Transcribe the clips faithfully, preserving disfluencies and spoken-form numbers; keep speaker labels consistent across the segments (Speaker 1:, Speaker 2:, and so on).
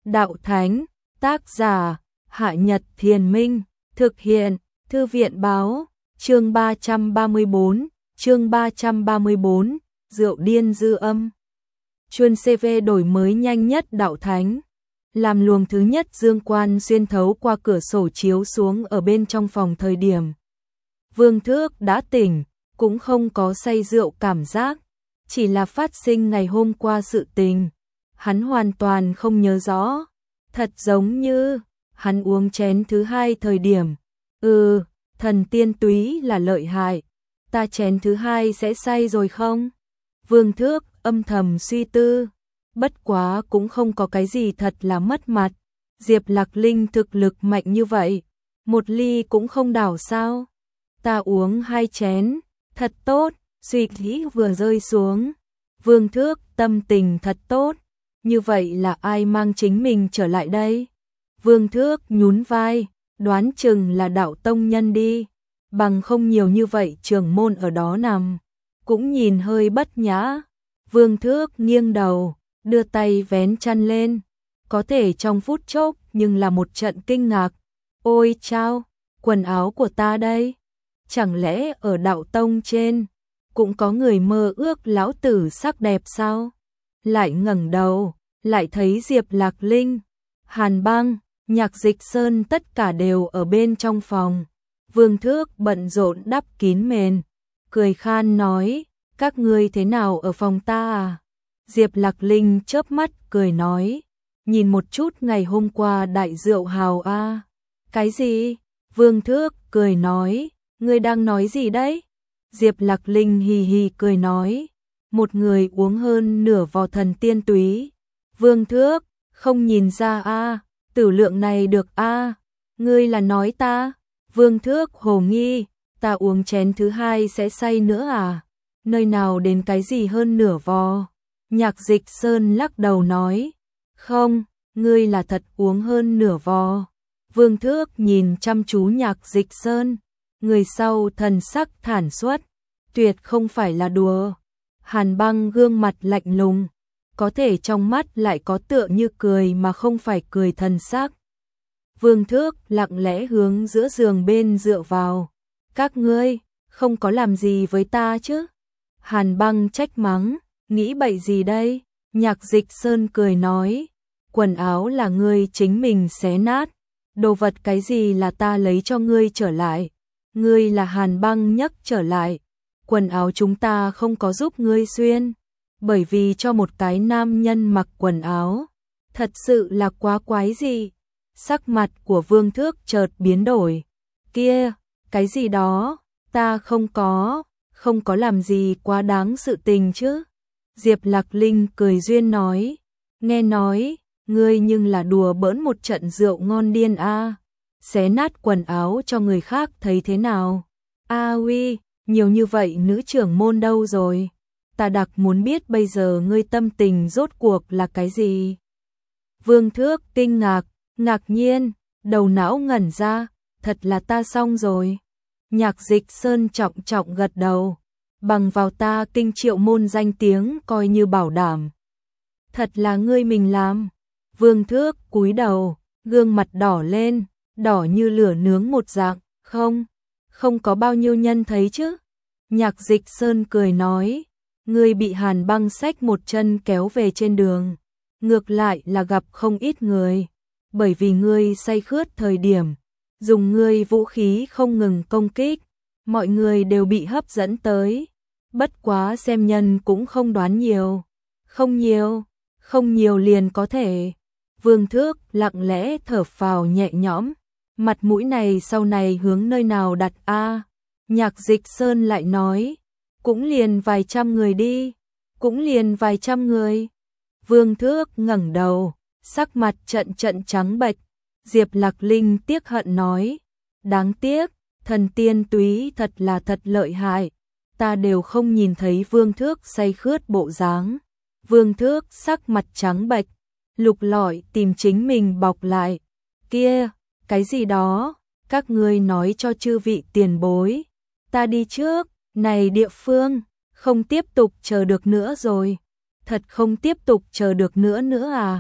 Speaker 1: đạo thánh, tác giả, Hạ Nhật Thiền Minh, thực hiện, Thư viện báo, chương ba trăm ba mươi bốn, chương ba trăm ba mươi bốn, rượu điên dư âm. Chuân xê vê đổi mới nhanh nhất đạo thánh. Làm luồng thứ nhất dương quan xuyên thấu qua cửa sổ chiếu xuống ở bên trong phòng thời điểm Vương Thước đã tỉnh, cũng không có say rượu cảm giác, chỉ là phát sinh ngày hôm qua sự tình. Hắn hoàn toàn không nhớ rõ, thật giống như hắn uống chén thứ hai thời điểm. Ừ, thần tiên túy là lợi hại, ta chén thứ hai sẽ say rồi không? Vương Thước âm thầm suy tư, bất quá cũng không có cái gì thật là mất mặt. Diệp Lạc Linh thực lực mạnh như vậy, một ly cũng không đảo sao? Ta uống hai chén, thật tốt, suy nghĩ vừa rơi xuống. Vương Thước tâm tình thật tốt, như vậy là ai mang chính mình trở lại đây? Vương Thước nhún vai, đoán chừng là đạo tông nhân đi, bằng không nhiều như vậy trưởng môn ở đó nằm, cũng nhìn hơi bất nhã. Vương Thước nghiêng đầu, đưa tay vén chăn lên, có thể trong phút chốc nhưng là một trận kinh ngạc. Ôi chao, quần áo của ta đây, chẳng lẽ ở đạo tông trên cũng có người mơ ước lão tử sắc đẹp sao? Lại ngẩng đầu, lại thấy Diệp Lạc Linh, Hàn Băng, Nhạc Dịch Sơn tất cả đều ở bên trong phòng. Vương Thước bận rộn đắp kín mền, cười khan nói, các ngươi thế nào ở phòng ta à? Diệp Lạc Linh chớp mắt cười nói, nhìn một chút ngày hôm qua đại rượu hào a. À. Cái gì? Vương Thước cười nói, ngươi đang nói gì đấy? Diệp Lạc Linh hì hì cười nói, một người uống hơn nửa vò thần tiên túy. Vương Thước, không nhìn ra a, à, tử lượng này được a, à. Ngươi là nói ta? Vương Thước hồ nghi, ta uống chén thứ hai sẽ say nữa à? Nơi nào đến cái gì hơn nửa vò? Nhạc Dịch Sơn lắc đầu nói, không, ngươi là thật uống hơn nửa vò. Vương Thước nhìn chăm chú Nhạc Dịch Sơn, người sau thần sắc thản xuất, tuyệt không phải là đùa. Hàn Băng gương mặt lạnh lùng, có thể trong mắt lại có tựa như cười mà không phải cười thần sắc. Vương Thước lặng lẽ hướng giữa giường bên dựa vào, các ngươi không có làm gì với ta chứ? Hàn Băng trách mắng, nghĩ bậy gì đây? Nhạc Dịch Sơn cười nói, quần áo là ngươi chính mình xé nát, đồ vật cái gì là ta lấy cho ngươi trở lại, ngươi là Hàn Băng nhấc trở lại, quần áo chúng ta không có giúp ngươi xuyên, bởi vì cho một cái nam nhân mặc quần áo, thật sự là quá quái gì. Sắc mặt của Vương Thước chợt biến đổi, kia, cái gì đó, ta không có, không có làm gì quá đáng sự tình chứ. Diệp Lạc Linh cười duyên nói, nghe nói, ngươi nhưng là đùa bỡn một trận rượu ngon điên a, à. Xé nát quần áo cho người khác thấy thế nào? A à, uy, nhiều như vậy nữ trưởng môn đâu rồi? Ta đặc muốn biết bây giờ ngươi tâm tình rốt cuộc là cái gì? Vương Thước kinh ngạc, ngạc nhiên, đầu não ngẩn ra, thật là ta xong rồi. Nhạc Dịch Sơn trọng trọng gật đầu, bằng vào ta kinh triệu môn danh tiếng coi như bảo đảm. Thật là ngươi mình làm. Vương Thước cúi đầu, gương mặt đỏ lên, đỏ như lửa nướng một dạng, không, không có bao nhiêu nhân thấy chứ. Nhạc Dịch Sơn cười nói, ngươi bị Hàn Băng xách một chân kéo về trên đường, ngược lại là gặp không ít người, bởi vì ngươi say khướt thời điểm, dùng ngươi vũ khí không ngừng công kích, mọi người đều bị hấp dẫn tới, bất quá xem nhân cũng không đoán nhiều, không nhiều, không nhiều liền có thể. Vương Thước lặng lẽ thở phào nhẹ nhõm, mặt mũi này sau này hướng nơi nào đặt a? À? Nhạc Dịch Sơn lại nói, cũng liền vài trăm người đi, cũng liền vài trăm người. Vương Thước ngẩng đầu, sắc mặt trận trận trắng bệch. Diệp Lạc Linh tiếc hận nói, đáng tiếc, thần tiên túy thật là thật lợi hại, ta đều không nhìn thấy Vương Thước say khướt bộ dáng. Vương Thước sắc mặt trắng bệch, lục lọi tìm chính mình bọc lại, kia, cái gì đó, các ngươi nói cho chư vị tiền bối, ta đi trước, này địa phương, không tiếp tục chờ được nữa rồi, thật không tiếp tục chờ được nữa nữa à?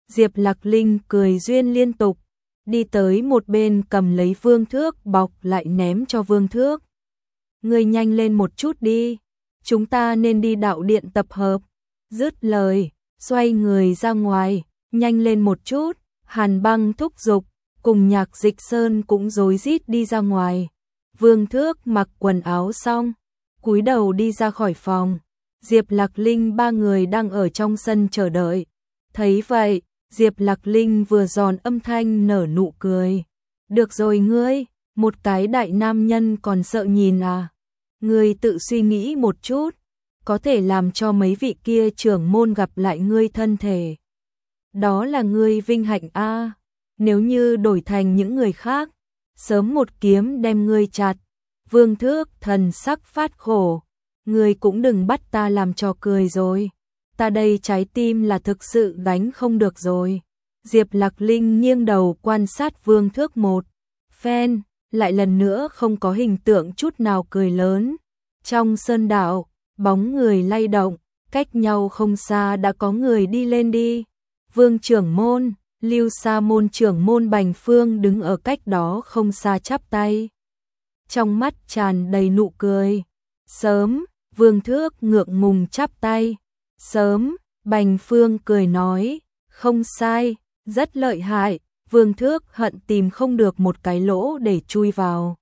Speaker 1: Diệp Lạc Linh cười duyên liên tục, đi tới một bên cầm lấy Vương Thước bọc lại ném cho Vương Thước. Ngươi nhanh lên một chút đi, chúng ta nên đi đạo điện tập hợp. Dứt lời, xoay người ra ngoài, nhanh lên một chút, Hàn Băng thúc giục, cùng Nhạc Dịch Sơn cũng rối rít đi ra ngoài. Vương Thước mặc quần áo xong, cúi đầu đi ra khỏi phòng. Diệp Lạc Linh ba người đang ở trong sân chờ đợi. Thấy vậy, Diệp Lạc Linh vừa giòn âm thanh nở nụ cười. Được rồi ngươi, một cái đại nam nhân còn sợ nhìn à? Ngươi tự suy nghĩ một chút, có thể làm cho mấy vị kia trưởng môn gặp lại ngươi thân thể. Đó là ngươi vinh hạnh a. À. Nếu như đổi thành những người khác, sớm một kiếm đem ngươi chặt. Vương Thước thần sắc phát khổ, ngươi cũng đừng bắt ta làm trò cười rồi. Ta đây trái tim là thực sự gánh không được rồi. Diệp Lạc Linh nghiêng đầu quan sát Vương Thước một phen, lại lần nữa không có hình tượng chút nào cười lớn. Trong sơn đạo, bóng người lay động, cách nhau không xa đã có người đi lên đi. Vương trưởng môn, Lưu Sa môn trưởng môn Bành Phương đứng ở cách đó không xa chắp tay. Trong mắt tràn đầy nụ cười. Sớm, Vương Thước ngượng ngùng chắp tay. Sớm, Bành Phương cười nói, không sai, rất lợi hại. Vương Thước hận tìm không được một cái lỗ để chui vào.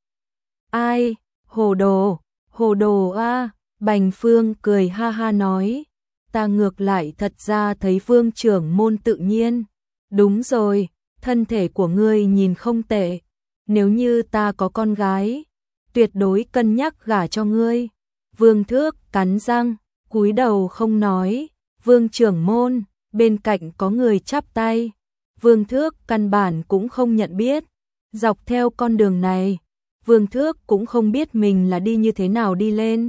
Speaker 1: Ai, hồ đồ, hồ đồ a. Bành Phương cười ha ha nói, ta ngược lại thật ra thấy Vương trưởng môn tự nhiên. Đúng rồi, thân thể của ngươi nhìn không tệ. Nếu như ta có con gái, tuyệt đối cân nhắc gả cho ngươi. Vương Thước cắn răng, cúi đầu không nói. Vương trưởng môn, bên cạnh có người chắp tay. Vương Thước căn bản cũng không nhận biết. Dọc theo con đường này, Vương Thước cũng không biết mình là đi như thế nào đi lên.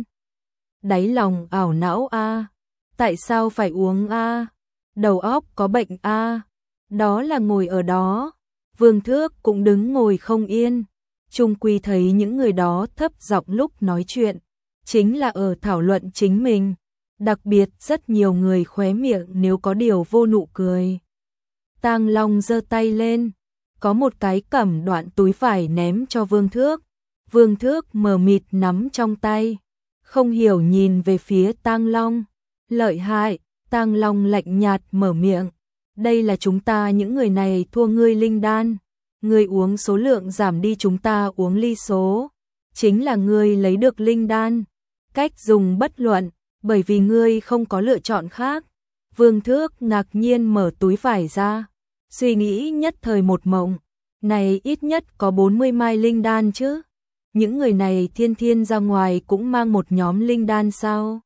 Speaker 1: Đáy lòng ảo não a, tại sao phải uống a? Đầu óc có bệnh a? Đó là ngồi ở đó, Vương Thước cũng đứng ngồi không yên. Chung quy thấy những người đó thấp giọng lúc nói chuyện, chính là ở thảo luận chính mình. Đặc biệt rất nhiều người khóe miệng nếu có điều vô nụ cười. Tang Long giơ tay lên, có một cái cẩm đoạn túi vải ném cho Vương Thước. Vương Thước mờ mịt nắm trong tay, không hiểu nhìn về phía Tang Long. Lợi hại, Tang Long lạnh nhạt mở miệng. Đây là chúng ta những người này thua ngươi linh đan. Ngươi uống số lượng giảm đi, chúng ta uống ly số. Chính là ngươi lấy được linh đan. Cách dùng bất luận, bởi vì ngươi không có lựa chọn khác. Vương Thước ngạc nhiên mở túi vải ra, suy nghĩ nhất thời một mộng. Này ít nhất có bốn mươi mai linh đan chứ. Những người này thiên thiên ra ngoài cũng mang một nhóm linh đan sao?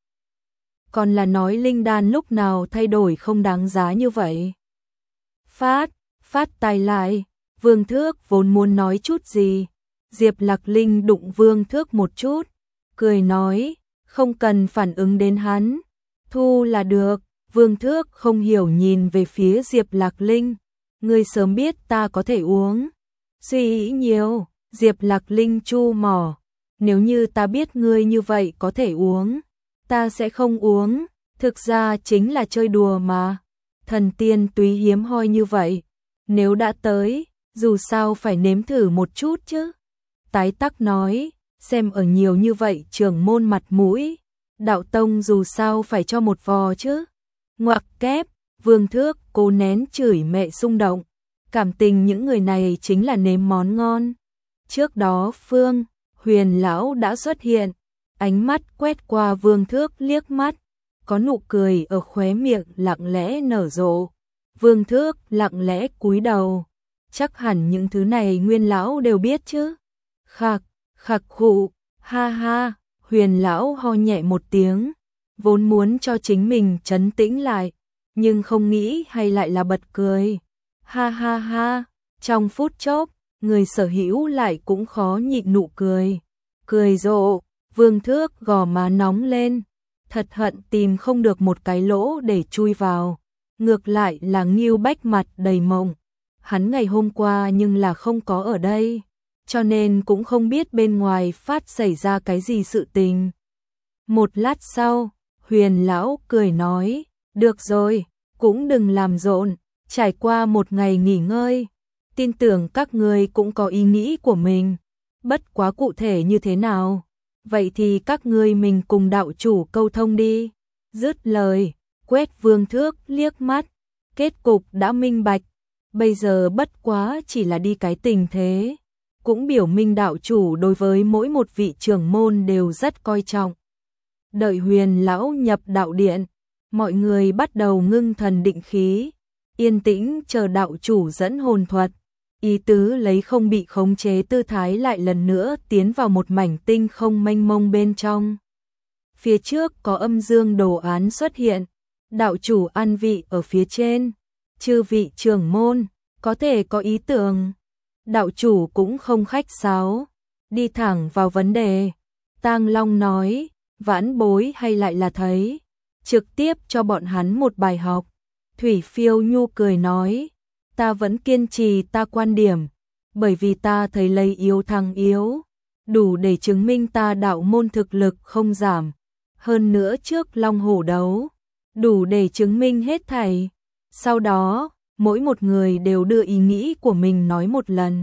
Speaker 1: Còn là nói linh đan lúc nào thay đổi không đáng giá như vậy? Phát, phát tài lại. Vương Thước vốn muốn nói chút gì. Diệp Lạc Linh đụng Vương Thước một chút, cười nói, không cần phản ứng đến hắn, thu là được. Vương Thước không hiểu nhìn về phía Diệp Lạc Linh, ngươi sớm biết ta có thể uống. Suy nghĩ nhiều, Diệp Lạc Linh chu mỏ, nếu như ta biết ngươi như vậy có thể uống, ta sẽ không uống, thực ra chính là chơi đùa mà. Thần tiên túy hiếm hoi như vậy, nếu đã tới, dù sao phải nếm thử một chút chứ. Tái Tắc nói, xem ở nhiều như vậy trưởng môn mặt mũi, đạo tông dù sao phải cho một vò chứ. Ngoặc kép, Vương Thước cố nén chửi mẹ xung động, cảm tình những người này chính là nếm món ngon. Trước đó Phương, Huyền lão đã xuất hiện, ánh mắt quét qua Vương Thước liếc mắt, có nụ cười ở khóe miệng lặng lẽ nở rộ. Vương Thước lặng lẽ cúi đầu, chắc hẳn những thứ này Nguyên lão đều biết chứ. Khạc, khạc khụ, ha ha, Huyền lão ho nhẹ một tiếng, vốn muốn cho chính mình trấn tĩnh lại, nhưng không nghĩ hay lại là bật cười. Ha ha ha, trong phút chốc, người sở hữu lại cũng khó nhịn nụ cười. Cười rộ, Vương Thước gò má nóng lên, thật hận tìm không được một cái lỗ để chui vào. Ngược lại là Ngưu Bách mặt đầy mộng. Hắn ngày hôm qua nhưng là không có ở đây, cho nên cũng không biết bên ngoài phát xảy ra cái gì sự tình. Một lát sau, Huyền lão cười nói, được rồi, cũng đừng làm rộn, Trải qua một ngày nghỉ ngơi, tin tưởng các ngươi cũng có ý nghĩ của mình, bất quá cụ thể như thế nào, vậy thì các ngươi mình cùng đạo chủ câu thông đi. Dứt lời, quét Vương Thước liếc mắt, kết cục đã minh bạch, bây giờ bất quá chỉ là đi cái tình thế, cũng biểu minh đạo chủ đối với mỗi một vị trưởng môn đều rất coi trọng. Đợi Huyền lão nhập đạo điện, mọi người bắt đầu ngưng thần định khí, yên tĩnh chờ đạo chủ dẫn hồn thuật, ý tứ lấy không bị khống chế tư thái lại lần nữa tiến vào một mảnh tinh không mênh mông bên trong. Phía trước có âm dương đồ án xuất hiện, đạo chủ an vị ở phía trên, chư vị trưởng môn, có thể có ý tưởng. Đạo chủ cũng không khách sáo, đi thẳng vào vấn đề. Tang Long nói, vãn bối hay lại là thấy, trực tiếp cho bọn hắn một bài học. Thủy Phiêu Nhu cười nói, ta vẫn kiên trì ta quan điểm, bởi vì ta thấy lấy yếu thắng yếu, đủ để chứng minh ta đạo môn thực lực không giảm. Hơn nữa trước Long Hổ đấu, đủ để chứng minh hết thảy. Sau đó, mỗi một người đều đưa ý nghĩ của mình nói một lần.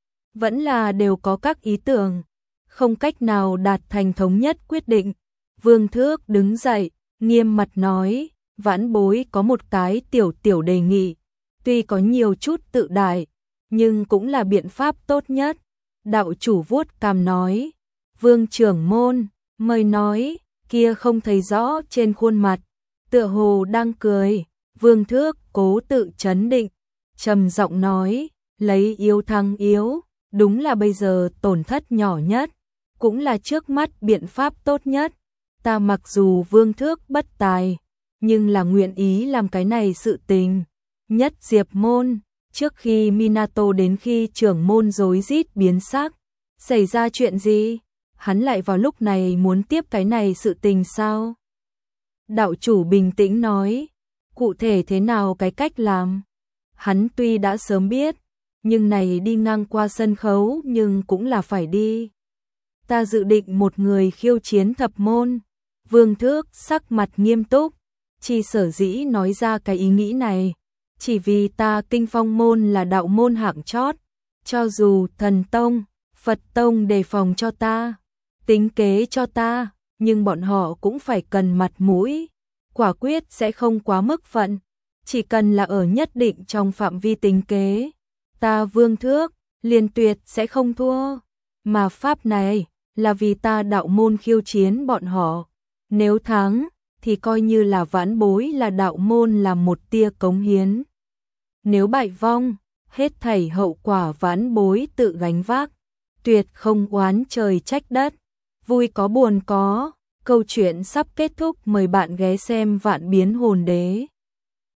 Speaker 1: Vẫn là đều có các ý tưởng, không cách nào đạt thành thống nhất quyết định. Vương Thước đứng dậy, nghiêm mặt nói, vãn bối có một cái tiểu tiểu đề nghị, tuy có nhiều chút tự đại, nhưng cũng là biện pháp tốt nhất. Đạo chủ vuốt cằm nói, Vương trưởng môn, mời nói, kia không thấy rõ trên khuôn mặt, tựa hồ đang cười. Vương Thước cố tự trấn định, trầm giọng nói, lấy yếu thắng yếu, đúng là bây giờ tổn thất nhỏ nhất, cũng là trước mắt biện pháp tốt nhất. Ta mặc dù Vương Thước bất tài, nhưng là nguyện ý làm cái này sự tình. Nhất Diệp môn, trước khi Minato đến khi trưởng môn rối rít biến sắc, xảy ra chuyện gì? Hắn lại vào lúc này muốn tiếp cái này sự tình sao? Đạo chủ bình tĩnh nói, cụ thể thế nào cái cách làm? Hắn tuy đã sớm biết, nhưng này đi ngang qua sân khấu nhưng cũng là phải đi. Ta dự định một người khiêu chiến thập môn. Vương Thước sắc mặt nghiêm túc, chỉ sở dĩ nói ra cái ý nghĩ này, chỉ vì ta Kinh Phong môn là đạo môn hạng chót, cho dù thần tông, Phật tông đề phòng cho ta, tính kế cho ta, nhưng bọn họ cũng phải cần mặt mũi, quả quyết sẽ không quá mức phận, chỉ cần là ở nhất định trong phạm vi tính kế, ta Vương Thước liền tuyệt sẽ không thua, mà pháp này là vì ta đạo môn khiêu chiến bọn họ, nếu thắng thì coi như là vãn bối là đạo môn làm một tia cống hiến. Nếu bại vong, hết thảy hậu quả vãn bối tự gánh vác, tuyệt không oán trời trách đất. Vui có buồn có, câu chuyện sắp kết thúc, mời bạn ghé xem Vạn Biến Hồn Đế.